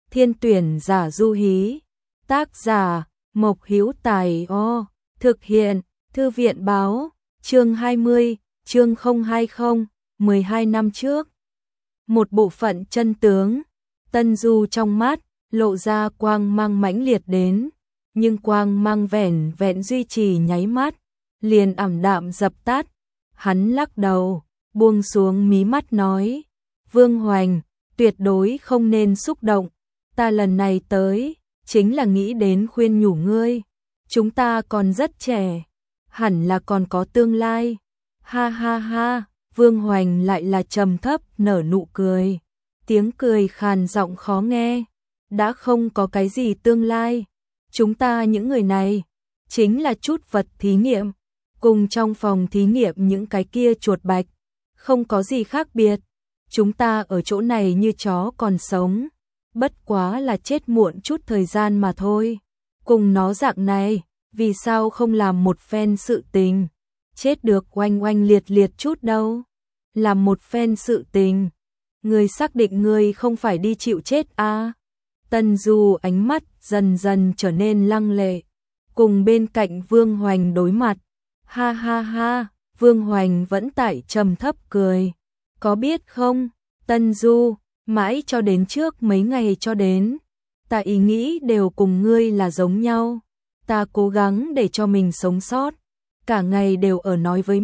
Thiên tuyển giả du hí. Tác giả Mộc Hữu Tài. Thực hiện Thư viện báo. Chương 20, chương 020, 12 năm trước. Một bộ phận chân tướng. Tân Du trong mắt lộ ra quang mang mãnh liệt đến, nhưng quang mang vẻn vẹn duy trì nháy mắt, liền ảm đạm dập tắt. Hắn lắc đầu, buông xuống mí mắt nói: Vương Hoành, tuyệt đối không nên xúc động. Ta lần này tới, chính là nghĩ đến khuyên nhủ ngươi. Chúng ta còn rất trẻ, hẳn là còn có tương lai. Ha ha ha, Vương Hoành lại là trầm thấp nở nụ cười. Tiếng cười khàn giọng khó nghe. Đã không có cái gì tương lai. Chúng ta những người này, chính là chút vật thí nghiệm. Cùng trong phòng thí nghiệm những cái kia chuột bạch. Không có gì khác biệt. Chúng ta ở chỗ này như chó còn sống. Bất quá là chết muộn chút thời gian mà thôi. Cùng nó dạng này, vì sao không làm một phen sự tình? Chết được oanh oanh liệt liệt chút đâu. Làm một phen sự tình. Người xác định người không phải đi chịu chết à? Tân Du ánh mắt dần dần trở nên lăng lệ. Cùng bên cạnh Vương Hoành đối mặt. Ha ha ha, Vương Hoành vẫn tại trầm thấp cười. Có biết không, Tân Du, mãi cho đến trước mấy ngày cho đến, ta ý nghĩ đều cùng ngươi là giống nhau. Ta cố gắng để cho mình sống sót. Cả ngày đều ở nói với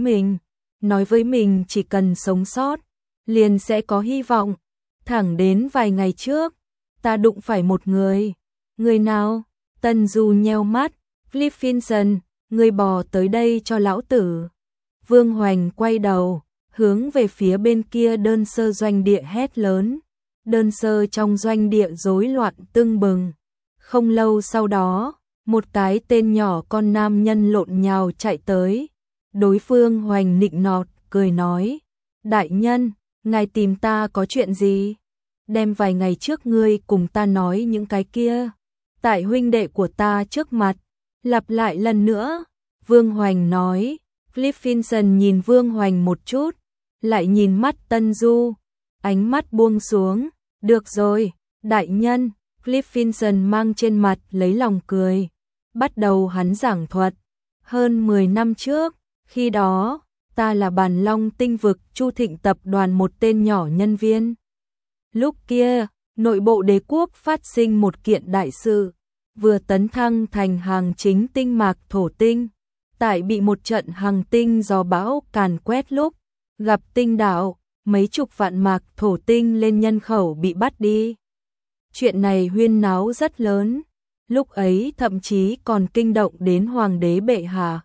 mình chỉ cần sống sót, liền sẽ có hy vọng. Thẳng đến vài ngày trước, ta đụng phải một người. Người nào? Tân Du nheo mắt. Cliff Vinson, ngươi bò tới đây cho lão tử. Vương Hoành quay đầu, hướng về phía bên kia đơn sơ doanh địa hét lớn. Đơn sơ trong doanh địa rối loạn tưng bừng. Không lâu sau đó, một cái tên nhỏ con nam nhân lộn nhào chạy tới. Đối phương Hoành nịnh nọt, cười nói: Đại nhân, ngài tìm ta có chuyện gì? Đem vài ngày trước ngươi cùng ta nói những cái kia, tại huynh đệ của ta trước mặt, lặp lại lần nữa. Vương Hoành nói. Cliff Vinson nhìn Vương Hoành một chút, lại nhìn mắt Tân Du, ánh mắt buông xuống. Được rồi, đại nhân. Cliff Vinson mang trên mặt lấy lòng cười. Bắt đầu hắn giảng thuật. Hơn 10 năm trước, khi đó, ta là Bàn Long Tinh vực Chu Thịnh tập đoàn một tên nhỏ nhân viên. Lúc kia, nội bộ đế quốc phát sinh một kiện đại sự, vừa tấn thăng thành hàng chính tinh mạc thổ tinh. Tại bị một trận hàng tinh gió bão càn quét lúc, gặp tinh đảo, mấy chục vạn mạc thổ tinh lên nhân khẩu bị bắt đi. Chuyện này huyên náo rất lớn, lúc ấy thậm chí còn kinh động đến hoàng đế bệ hạ.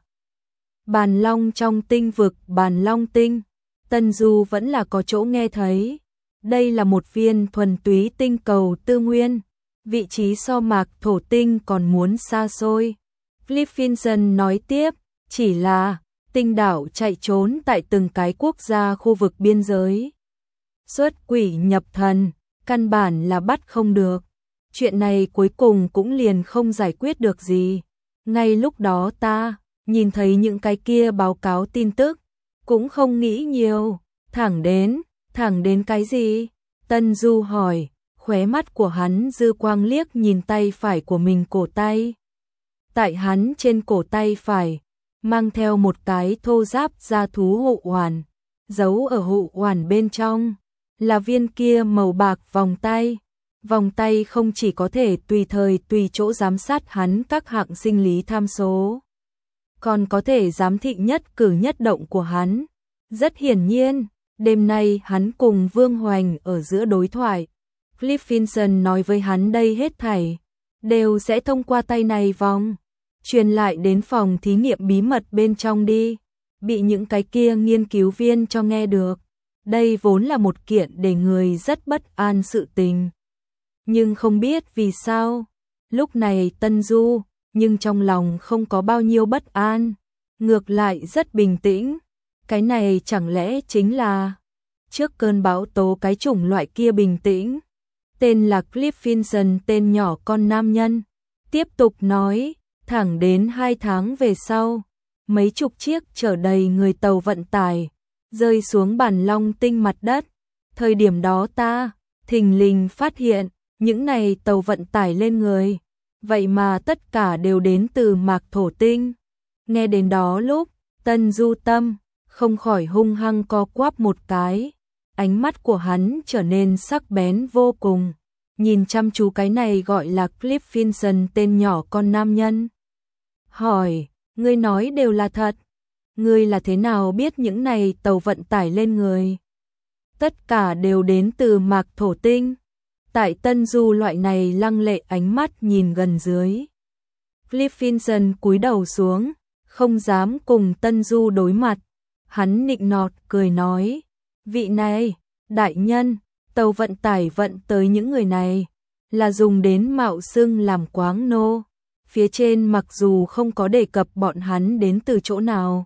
Bàn Long trong tinh vực Bàn Long tinh, Tân Du vẫn là có chỗ nghe thấy. Đây là một viên thuần túy tinh cầu tư nguyên, vị trí so mạc thổ tinh còn muốn xa xôi. Cliff Vinson nói tiếp, chỉ là tinh đảo chạy trốn tại từng cái quốc gia khu vực biên giới. Xuất quỷ nhập thần, căn bản là bắt không được. Chuyện này cuối cùng cũng liền không giải quyết được gì. Ngay lúc đó ta nhìn thấy những cái kia báo cáo tin tức, cũng không nghĩ nhiều. Thẳng đến cái gì? Tân Du hỏi, khóe mắt của hắn dư quang liếc nhìn tay phải của mình cổ tay. Tại hắn trên cổ tay phải, mang theo một cái thô giáp da thú hộ hoàn, giấu ở hộ hoàn bên trong, là viên kia màu bạc vòng tay. Vòng tay không chỉ có thể tùy thời tùy chỗ giám sát hắn các hạng sinh lý tham số, còn có thể giám thị nhất cử nhất động của hắn. Rất hiển nhiên, đêm nay hắn cùng Vương Hoành ở giữa đối thoại. Cliff Vinson nói với hắn đây hết thảy đều sẽ thông qua tay này vòng truyền lại đến phòng thí nghiệm bí mật bên trong đi, bị những cái kia nghiên cứu viên cho nghe được. Đây vốn là một kiện để người rất bất an sự tình. Nhưng không biết vì sao, lúc này Tân Du, nhưng trong lòng không có bao nhiêu bất an, ngược lại rất bình tĩnh. Cái này chẳng lẽ chính là trước cơn bão tố cái chủng loại kia bình tĩnh. Tên là Cliff Vinson, tên nhỏ con nam nhân, tiếp tục nói, thẳng đến 2 tháng về sau, mấy chục chiếc chở đầy người tàu vận tải rơi xuống Bàn Long tinh mặt đất. Thời điểm đó ta thình lình phát hiện Những này tàu vận tải lên người, vậy mà tất cả đều đến từ Mạc Thổ Tinh. Nghe đến đó lúc, Tân Du tâm không khỏi hung hăng co quắp một cái, ánh mắt của hắn trở nên sắc bén vô cùng, nhìn chăm chú cái này gọi là Cliff Vinson tên nhỏ con nam nhân. Hỏi, ngươi nói đều là thật, ngươi là thế nào biết những này tàu vận tải lên người? Tất cả đều đến từ Mạc Thổ Tinh. Tại Tân Du loại này lăng lệ ánh mắt nhìn gần dưới. Cliff Vinson cúi đầu xuống, không dám cùng Tân Du đối mặt. Hắn nịnh nọt cười nói, vị này, đại nhân, tàu vận tải vận tới những người này, là dùng đến mạo xưng làm quáng nô. Phía trên mặc dù không có đề cập bọn hắn đến từ chỗ nào,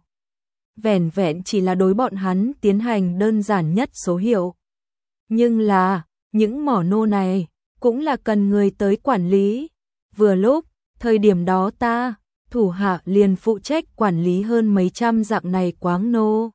vẻn vẹn chỉ là đối bọn hắn tiến hành đơn giản nhất số hiệu. Nhưng là, những mỏ nô này, cũng là cần người tới quản lý. Vừa lúc, thời điểm đó ta, thủ hạ liền phụ trách quản lý hơn mấy trăm dạng này quáng nô.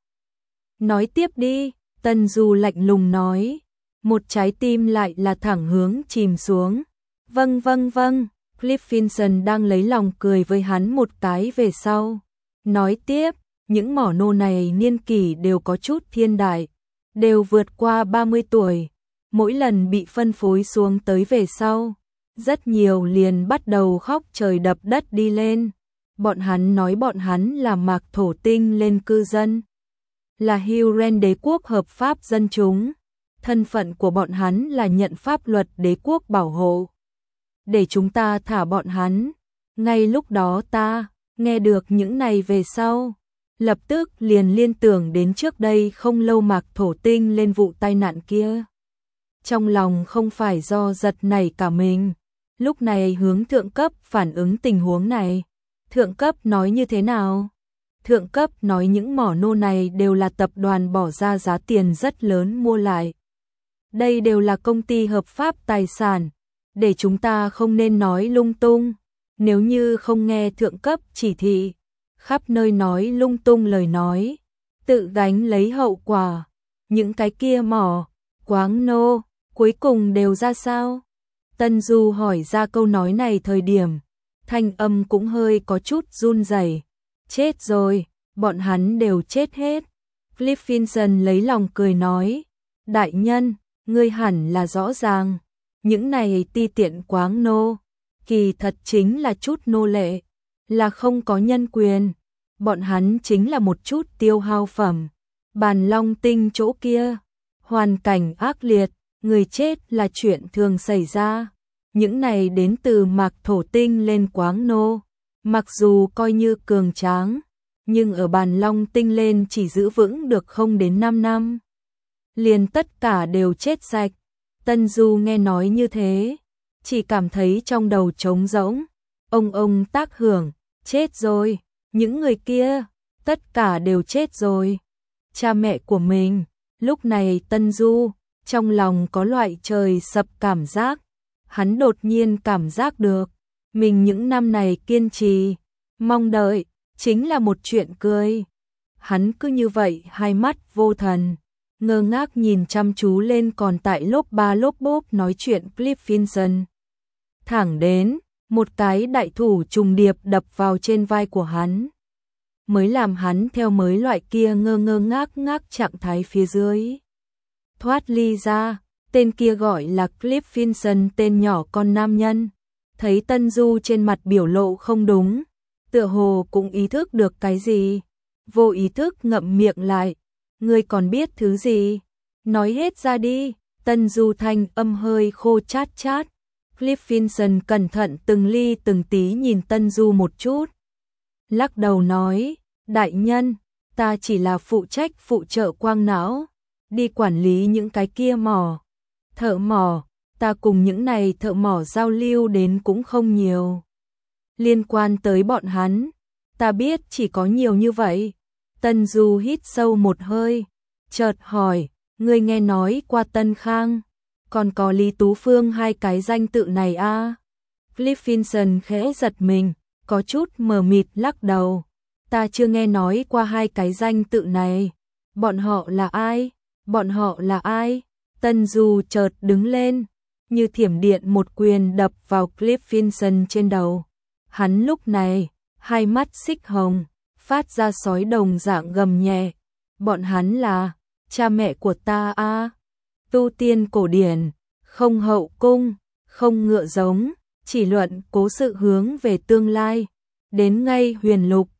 Nói tiếp đi, Tân Du lạnh lùng nói, một trái tim lại là thẳng hướng chìm xuống. Vâng vâng vâng, Cliff Vinson đang lấy lòng cười với hắn một cái về sau. Nói tiếp, những mỏ nô này niên kỷ đều có chút thiên đại, đều vượt qua 30 tuổi. Mỗi lần bị phân phối xuống tới về sau, rất nhiều liền bắt đầu khóc trời đập đất đi lên. Bọn hắn nói bọn hắn là Mạc Thổ Tinh lên cư dân, là Huron đế quốc hợp pháp dân chúng. Thân phận của bọn hắn là nhận pháp luật đế quốc bảo hộ, để chúng ta thả bọn hắn. Ngay lúc đó ta nghe được những này về sau, lập tức liền liên tưởng đến trước đây không lâu Mạc Thổ Tinh lên vụ tai nạn kia. Trong lòng không phải do giật nảy cả mình, lúc này hướng thượng cấp phản ứng tình huống này. Thượng cấp nói như thế nào? Thượng cấp nói những mỏ nô này đều là tập đoàn bỏ ra giá tiền rất lớn mua lại. Đây đều là công ty hợp pháp tài sản, để chúng ta không nên nói lung tung. Nếu như không nghe thượng cấp chỉ thị, khắp nơi nói lung tung lời nói, tự gánh lấy hậu quả. Những cái kia mỏ, quáng nô, cuối cùng đều ra sao? Tân Du hỏi ra câu nói này thời điểm, thanh âm cũng hơi có chút run rẩy. Chết rồi, bọn hắn đều chết hết. Cliff Vinson lấy lòng cười nói, đại nhân, ngươi hẳn là rõ ràng, những này ti tiện quáng nô, kỳ thật chính là chút nô lệ, là không có nhân quyền. Bọn hắn chính là một chút tiêu hao phẩm. Bàn Long Tinh chỗ kia, hoàn cảnh ác liệt, người chết là chuyện thường xảy ra. Những này đến từ Mạc Thổ Tinh lên quáng nô, mặc dù coi như cường tráng, nhưng ở Bàn Long Tinh lên chỉ giữ vững được không đến 5 năm. Liền tất cả đều chết sạch. Tân Du nghe nói như thế, chỉ cảm thấy trong đầu trống rỗng. Ông tác hưởng, chết rồi, những người kia, tất cả đều chết rồi. Cha mẹ của mình, lúc này Tân Du, trong lòng có loại trời sập cảm giác. Hắn đột nhiên cảm giác được, mình những năm này kiên trì, mong đợi, chính là một chuyện cười. Hắn cứ như vậy hai mắt vô thần, ngơ ngác nhìn chăm chú lên còn tại lốp ba lốp bốp nói chuyện Cliff Vinson. Thẳng đến, một cái đại thủ trùng điệp đập vào trên vai của hắn, mới làm hắn theo mới loại kia ngơ ngác trạng thái phía dưới thoát ly ra. Tên kia gọi là Cliff Vinson tên nhỏ con nam nhân, thấy Tân Du trên mặt biểu lộ không đúng, tựa hồ cũng ý thức được cái gì, vô ý thức ngậm miệng lại. Ngươi còn biết thứ gì? Nói hết ra đi. Tân Du thanh âm hơi khô chát chát. Cliff Vinson cẩn thận từng ly từng tí nhìn Tân Du một chút, lắc đầu nói, đại nhân, ta chỉ là phụ trách phụ trợ quang não, đi quản lý những cái kia mỏ. Thợ mỏ, ta cùng những này thợ mỏ giao lưu đến cũng không nhiều. Liên quan tới bọn hắn, ta biết chỉ có nhiều như vậy. Tân Du hít sâu một hơi, chợt hỏi, ngươi nghe nói qua Tân Khang, còn có Lý Tú Phương hai cái danh tự này à? Cliff Vinson khẽ giật mình, có chút mờ mịt lắc đầu. Ta chưa nghe nói qua hai cái danh tự này. Bọn họ là ai? Bọn họ là ai? Tân Du chợt đứng lên, như thiểm điện một quyền đập vào Cliff Vincent trên đầu. Hắn lúc này, hai mắt xích hồng, phát ra sói đồng dạng gầm nhẹ. Bọn hắn là cha mẹ của ta a. Tu tiên cổ điển, không hậu cung, không ngựa giống, chỉ luận cố sự hướng về tương lai. Đến ngay huyền lục,